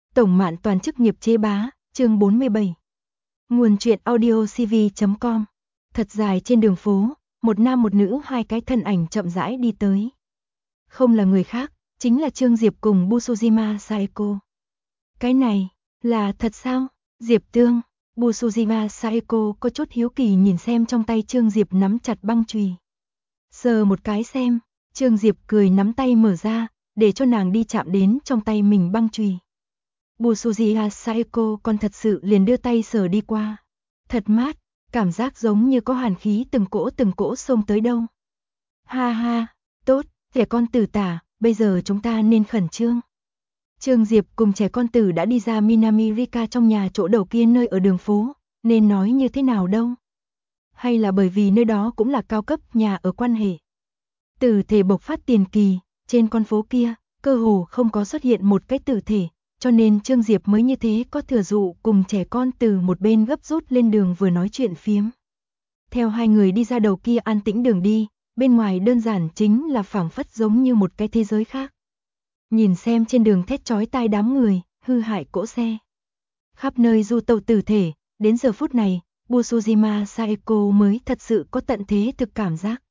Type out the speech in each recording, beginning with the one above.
Tổng Mạn Toàn chức nghiệp chế bá, chương 47. Nguồn truyện audiocv.com. Thật dài trên đường phố, một nam một nữ hai cái thân ảnh chậm rãi đi tới. Không là người khác, chính là Trương Diệp cùng Busujima Saeko. Cái này, là thật sao? Diệp Tương, Busujima Saeko có chút hiếu kỳ nhìn xem trong tay Trương Diệp nắm chặt băng chùy. Sờ một cái xem, Trương Diệp cười nắm tay mở ra, để cho nàng đi chạm đến trong tay mình băng chùy. Busujima Saeko còn thật sự liền đưa tay sờ đi qua. Thật mát, cảm giác giống như có hàn khí từng cỗ xông tới đâu. Ha ha, tốt, trẻ con tử tả, bây giờ chúng ta nên khẩn trương. Trương Diệp cùng trẻ con tử đã đi ra Minamirika trong nhà chỗ đầu kia nơi ở đường phố, nên nói như thế nào đâu. Hay là bởi vì nơi đó cũng là cao cấp nhà ở quan hệ. Tử thể bộc phát tiền kỳ, trên con phố kia, cơ hồ không có xuất hiện một cái tử thể. Cho nên Trương Diệp mới như thế có thừa dụ cùng trẻ con từ một bên gấp rút lên đường vừa nói chuyện phiếm. Theo hai người đi ra đầu kia an tĩnh đường đi, bên ngoài đơn giản chính là phảng phất giống như một cái thế giới khác. Nhìn xem trên đường thét chói tai đám người, hư hại cỗ xe. Khắp nơi du tẩu tử thể, đến giờ phút này, Busujima Saeko mới thật sự có tận thế thực cảm giác.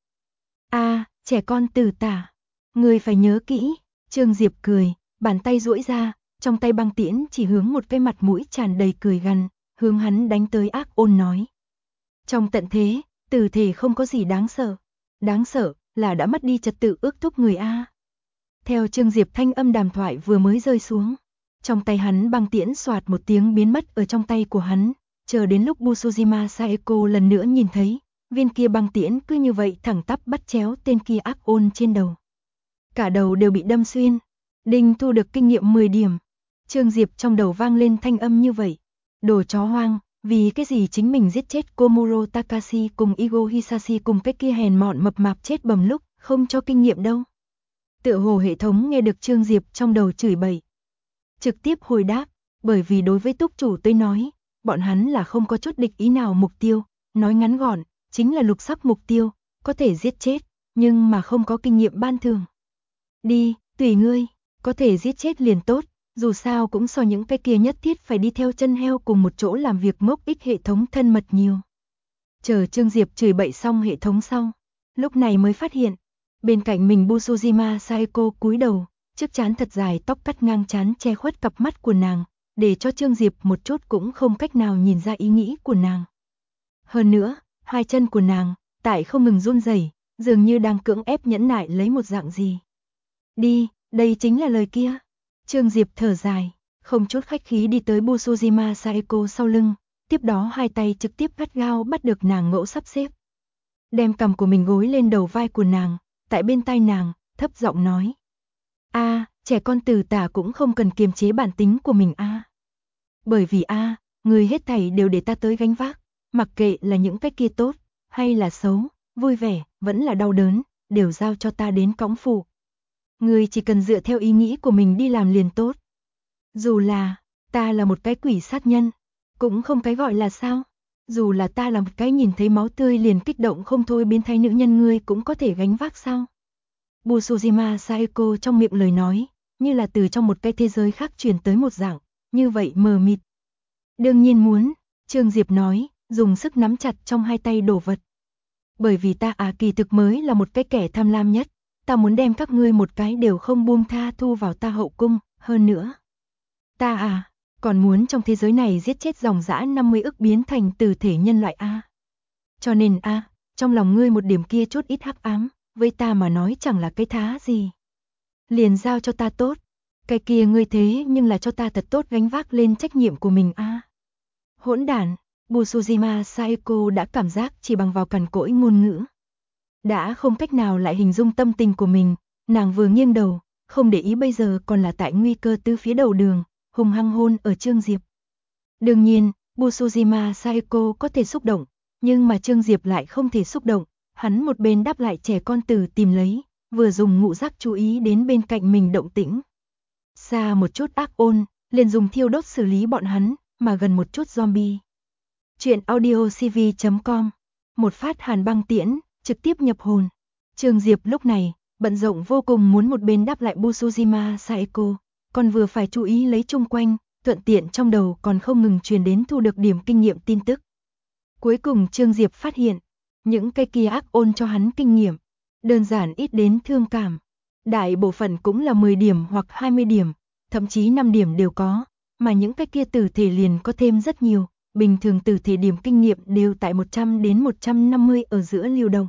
Trẻ con tử tả. Người phải nhớ kỹ, Trương Diệp cười, bàn tay duỗi ra. Trong tay băng tiễn chỉ hướng một cái mặt mũi tràn đầy cười gằn, hướng hắn đánh tới ác ôn nói. Trong tận thế, tử thể không có gì đáng sợ là đã mất đi trật tự ước thúc người a. Theo Trương Diệp thanh âm đàm thoại vừa mới rơi xuống, trong tay hắn băng tiễn xoạt một tiếng biến mất ở trong tay của hắn, chờ đến lúc Busujima Saeko lần nữa nhìn thấy, viên kia băng tiễn cứ như vậy thẳng tắp bắt chéo tên kia ác ôn trên đầu. Cả đầu đều bị đâm xuyên, Đinh thu được kinh nghiệm 10 điểm. Trương Diệp trong đầu vang lên thanh âm như vậy. Đồ chó hoang, vì cái gì chính mình giết chết Komuro Takashi cùng Igo Hisashi cùng cái kia hèn mọn mập mạp chết bầm lúc, không cho kinh nghiệm đâu. Tựa hồ hệ thống nghe được Trương Diệp trong đầu chửi bậy. Trực tiếp hồi đáp, bởi vì đối với túc chủ tôi nói, bọn hắn là không có chút địch ý nào mục tiêu, nói ngắn gọn, chính là lục sắc mục tiêu, có thể giết chết, nhưng mà không có kinh nghiệm ban thường. Đi, tùy ngươi, có thể giết chết liền tốt. Dù sao cũng so những cái kia nhất thiết phải đi theo chân heo cùng một chỗ làm việc ngốc ích hệ thống thân mật nhiều. Chờ Trương Diệp chửi bậy xong hệ thống xong, lúc này mới phát hiện, bên cạnh mình Busujima Saeko cúi đầu, chiếc trán thật dài tóc cắt ngang trán che khuất cặp mắt của nàng, để cho Trương Diệp một chút cũng không cách nào nhìn ra ý nghĩ của nàng. Hơn nữa, hai chân của nàng, tại không ngừng run rẩy, dường như đang cưỡng ép nhẫn nại lấy một dạng gì. Đi, đây chính là lời kia. Trương Diệp thở dài, không chút khách khí đi tới Busujima Saeko sau lưng, tiếp đó hai tay trực tiếp gắt gao bắt được nàng ngẫu sắp xếp. Đem cằm của mình gối lên đầu vai của nàng, tại bên tai nàng, thấp giọng nói. Trẻ con tử tả cũng không cần kiềm chế bản tính của mình Bởi vì người hết thảy đều để ta tới gánh vác, mặc kệ là những cái kia tốt, hay là xấu, vui vẻ, vẫn là đau đớn, đều giao cho ta đến cõng phụ. Người chỉ cần dựa theo ý nghĩ của mình đi làm liền tốt. Dù là, ta là một cái quỷ sát nhân, cũng không cái gọi là sao. Dù là ta là một cái nhìn thấy máu tươi liền kích động không thôi biến thái nữ nhân ngươi cũng có thể gánh vác sao. Busujima Saeko trong miệng lời nói, như là từ trong một cái thế giới khác truyền tới một dạng, như vậy mờ mịt. Đương nhiên muốn, Trương Diệp nói, dùng sức nắm chặt trong hai tay đồ vật. Bởi vì ta kỳ thực mới là một cái kẻ tham lam nhất. Ta muốn đem các ngươi một cái đều không buông tha thu vào ta hậu cung, hơn nữa. Ta còn muốn trong thế giới này giết chết dòng dã 50 ức biến thành tử thể nhân loại Cho nên trong lòng ngươi một điểm kia chút ít hắc ám, với ta mà nói chẳng là cái thá gì. Liền giao cho ta tốt, cái kia ngươi thế nhưng là cho ta thật tốt gánh vác lên trách nhiệm của mình Hỗn đản, Busujima Saeko đã cảm giác chỉ bằng vào cằn cỗi ngôn ngữ. Đã không cách nào lại hình dung tâm tình của mình, nàng vừa nghiêng đầu, không để ý bây giờ còn là tại nguy cơ từ phía đầu đường, hùng hăng hôn ở Trương Diệp. Đương nhiên, Busujima Saeko có thể xúc động, nhưng mà Trương Diệp lại không thể xúc động, hắn một bên đáp lại trẻ con tử tìm lấy, vừa dùng ngũ giác chú ý đến bên cạnh mình động tĩnh. Xa một chút ác ôn, liền dùng thiêu đốt xử lý bọn hắn, mà gần một chút zombie. Chuyện audiocv.com. Một phát hàn băng tiễn, trực tiếp nhập hồn. Trương Diệp lúc này, bận rộn vô cùng muốn một bên đáp lại Busujima Saeko, còn vừa phải chú ý lấy chung quanh, thuận tiện trong đầu còn không ngừng truyền đến thu được điểm kinh nghiệm tin tức. Cuối cùng Trương Diệp phát hiện, những cái kia ác ôn cho hắn kinh nghiệm, đơn giản ít đến thương cảm. Đại bộ phận cũng là 10 điểm hoặc 20 điểm, thậm chí 5 điểm đều có, mà những cái kia tử thể liền có thêm rất nhiều, bình thường tử thể điểm kinh nghiệm đều tại 100 đến 150 ở giữa lưu động.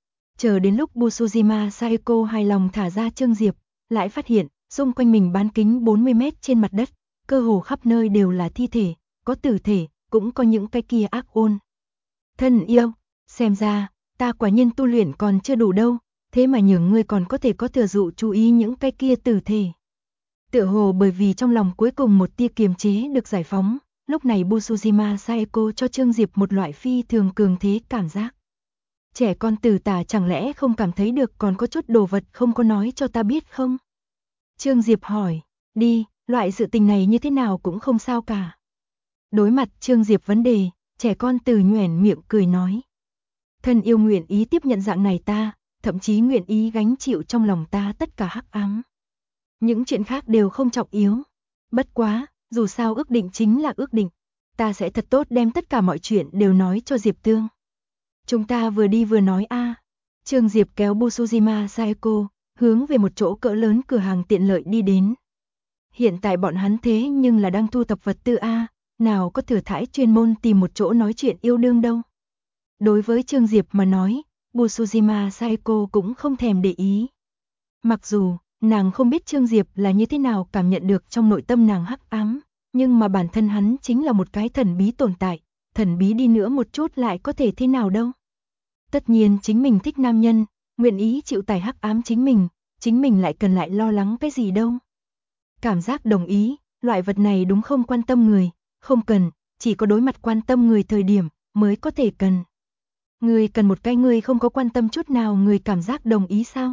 Chờ đến lúc Busujima Saeko hài lòng thả ra Trương Diệp, lại phát hiện, xung quanh mình bán kính 40 mét trên mặt đất, cơ hồ khắp nơi đều là thi thể, có tử thể, cũng có những cái kia ác ôn. Thân yêu, xem ra, ta quả nhiên tu luyện còn chưa đủ đâu, thế mà nhường ngươi còn có thể có thừa dụ chú ý những cái kia tử thể. Tựa hồ bởi vì trong lòng cuối cùng một tia kiềm chế được giải phóng, lúc này Busujima Saeko cho Trương Diệp một loại phi thường cường thế cảm giác. Trẻ con tử tả chẳng lẽ không cảm thấy được còn có chút đồ vật không có nói cho ta biết không? Trương Diệp hỏi, đi, loại sự tình này như thế nào cũng không sao cả. Đối mặt Trương Diệp vấn đề, trẻ con tử nhoẻn miệng cười nói. Thân yêu nguyện ý tiếp nhận dạng này ta, thậm chí nguyện ý gánh chịu trong lòng ta tất cả hắc ám. Những chuyện khác đều không trọng yếu. Bất quá, dù sao ước định chính là ước định. Ta sẽ thật tốt đem tất cả mọi chuyện đều nói cho Diệp Tương. Chúng ta vừa đi vừa nói a. Trương Diệp kéo Busujima Saeko, hướng về một chỗ cỡ lớn cửa hàng tiện lợi đi đến. Hiện tại bọn hắn thế nhưng là đang thu thập vật tư a, nào có thừa thãi chuyên môn tìm một chỗ nói chuyện yêu đương đâu. Đối với Trương Diệp mà nói, Busujima Saeko cũng không thèm để ý. Mặc dù, nàng không biết Trương Diệp là như thế nào cảm nhận được trong nội tâm nàng hắc ám, nhưng mà bản thân hắn chính là một cái thần bí tồn tại, thần bí đi nữa một chút lại có thể thế nào đâu. Tất nhiên chính mình thích nam nhân, nguyện ý chịu tải hắc ám chính mình lại cần lại lo lắng cái gì đâu. Cảm giác đồng ý, loại vật này đúng không quan tâm người, không cần, chỉ có đối mặt quan tâm người thời điểm mới có thể cần. Người cần một cái người không có quan tâm chút nào người cảm giác đồng ý sao?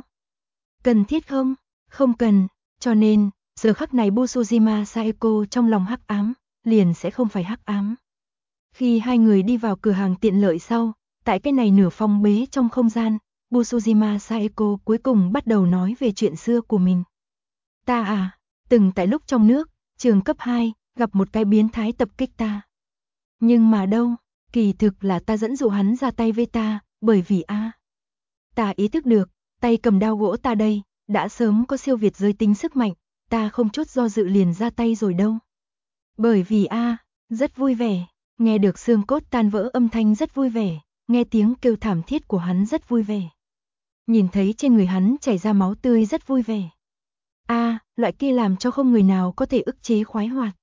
Cần thiết không? Không cần, cho nên, giờ khắc này Busujima Saeko trong lòng hắc ám, liền sẽ không phải hắc ám. Khi hai người đi vào cửa hàng tiện lợi sau, tại cái này nửa phong bế trong không gian, Busujima Saeko cuối cùng bắt đầu nói về chuyện xưa của mình. Ta từng tại lúc trong nước, trường cấp 2, gặp một cái biến thái tập kích ta. Nhưng mà đâu, kỳ thực là ta dẫn dụ hắn ra tay với ta, bởi vì ta ý thức được, tay cầm đao gỗ ta đây, đã sớm có siêu việt giới tính sức mạnh, ta không chút do dự liền ra tay rồi đâu. Bởi vì rất vui vẻ, nghe được xương cốt tan vỡ âm thanh rất vui vẻ, nghe tiếng kêu thảm thiết của hắn rất vui vẻ. Nhìn thấy trên người hắn chảy ra máu tươi rất vui vẻ. Loại kia làm cho không người nào có thể ức chế khoái hoạt.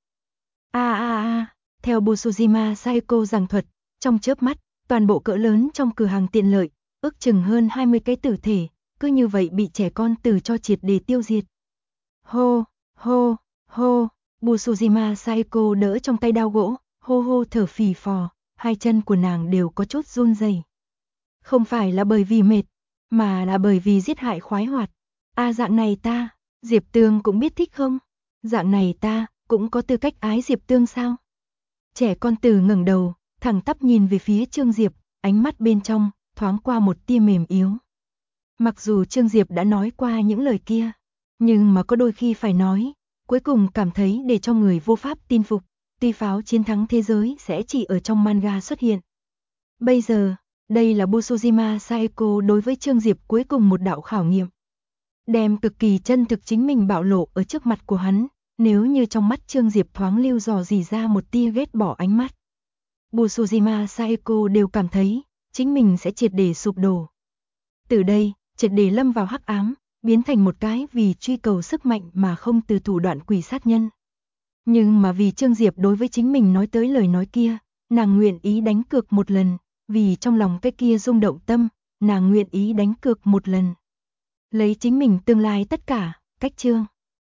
Theo Busujima Saeko giảng thuật, trong chớp mắt, toàn bộ cỡ lớn trong cửa hàng tiện lợi, ước chừng hơn 20 cái tử thể, cứ như vậy bị trẻ con tử cho triệt để tiêu diệt. Hô, hô, hô, Busujima Saeko đỡ trong tay đao gỗ, hô hô thở phì phò, hai chân của nàng đều có chút run rẩy. Không phải là bởi vì mệt, mà là bởi vì giết hại khoái hoạt. Dạng này ta, Diệp Tương cũng biết thích không? Dạng này ta, cũng có tư cách ái Diệp Tương sao? Trẻ con tử ngẩng đầu, thẳng tắp nhìn về phía Trương Diệp, ánh mắt bên trong thoáng qua một tia mềm yếu. Mặc dù Trương Diệp đã nói qua những lời kia, nhưng mà có đôi khi phải nói, cuối cùng cảm thấy để cho người vô pháp tin phục, tuy pháo chiến thắng thế giới sẽ chỉ ở trong manga xuất hiện. Bây giờ, đây là Busujima Saeko đối với Trương Diệp cuối cùng một đạo khảo nghiệm. Đem cực kỳ chân thực chính mình bạo lộ ở trước mặt của hắn, nếu như trong mắt Trương Diệp thoáng lưu dò dỉ ra một tia ghét bỏ ánh mắt. Busujima Saeko đều cảm thấy, chính mình sẽ triệt để sụp đổ. Từ đây, triệt để lâm vào hắc ám, biến thành một cái vì truy cầu sức mạnh mà không từ thủ đoạn quỷ sát nhân. Nhưng mà vì Trương Diệp đối với chính mình nói tới lời nói kia, nàng nguyện ý đánh cược một lần, vì trong lòng cái kia rung động tâm, nàng nguyện ý đánh cược một lần. Lấy chính mình tương lai tất cả, cách chương.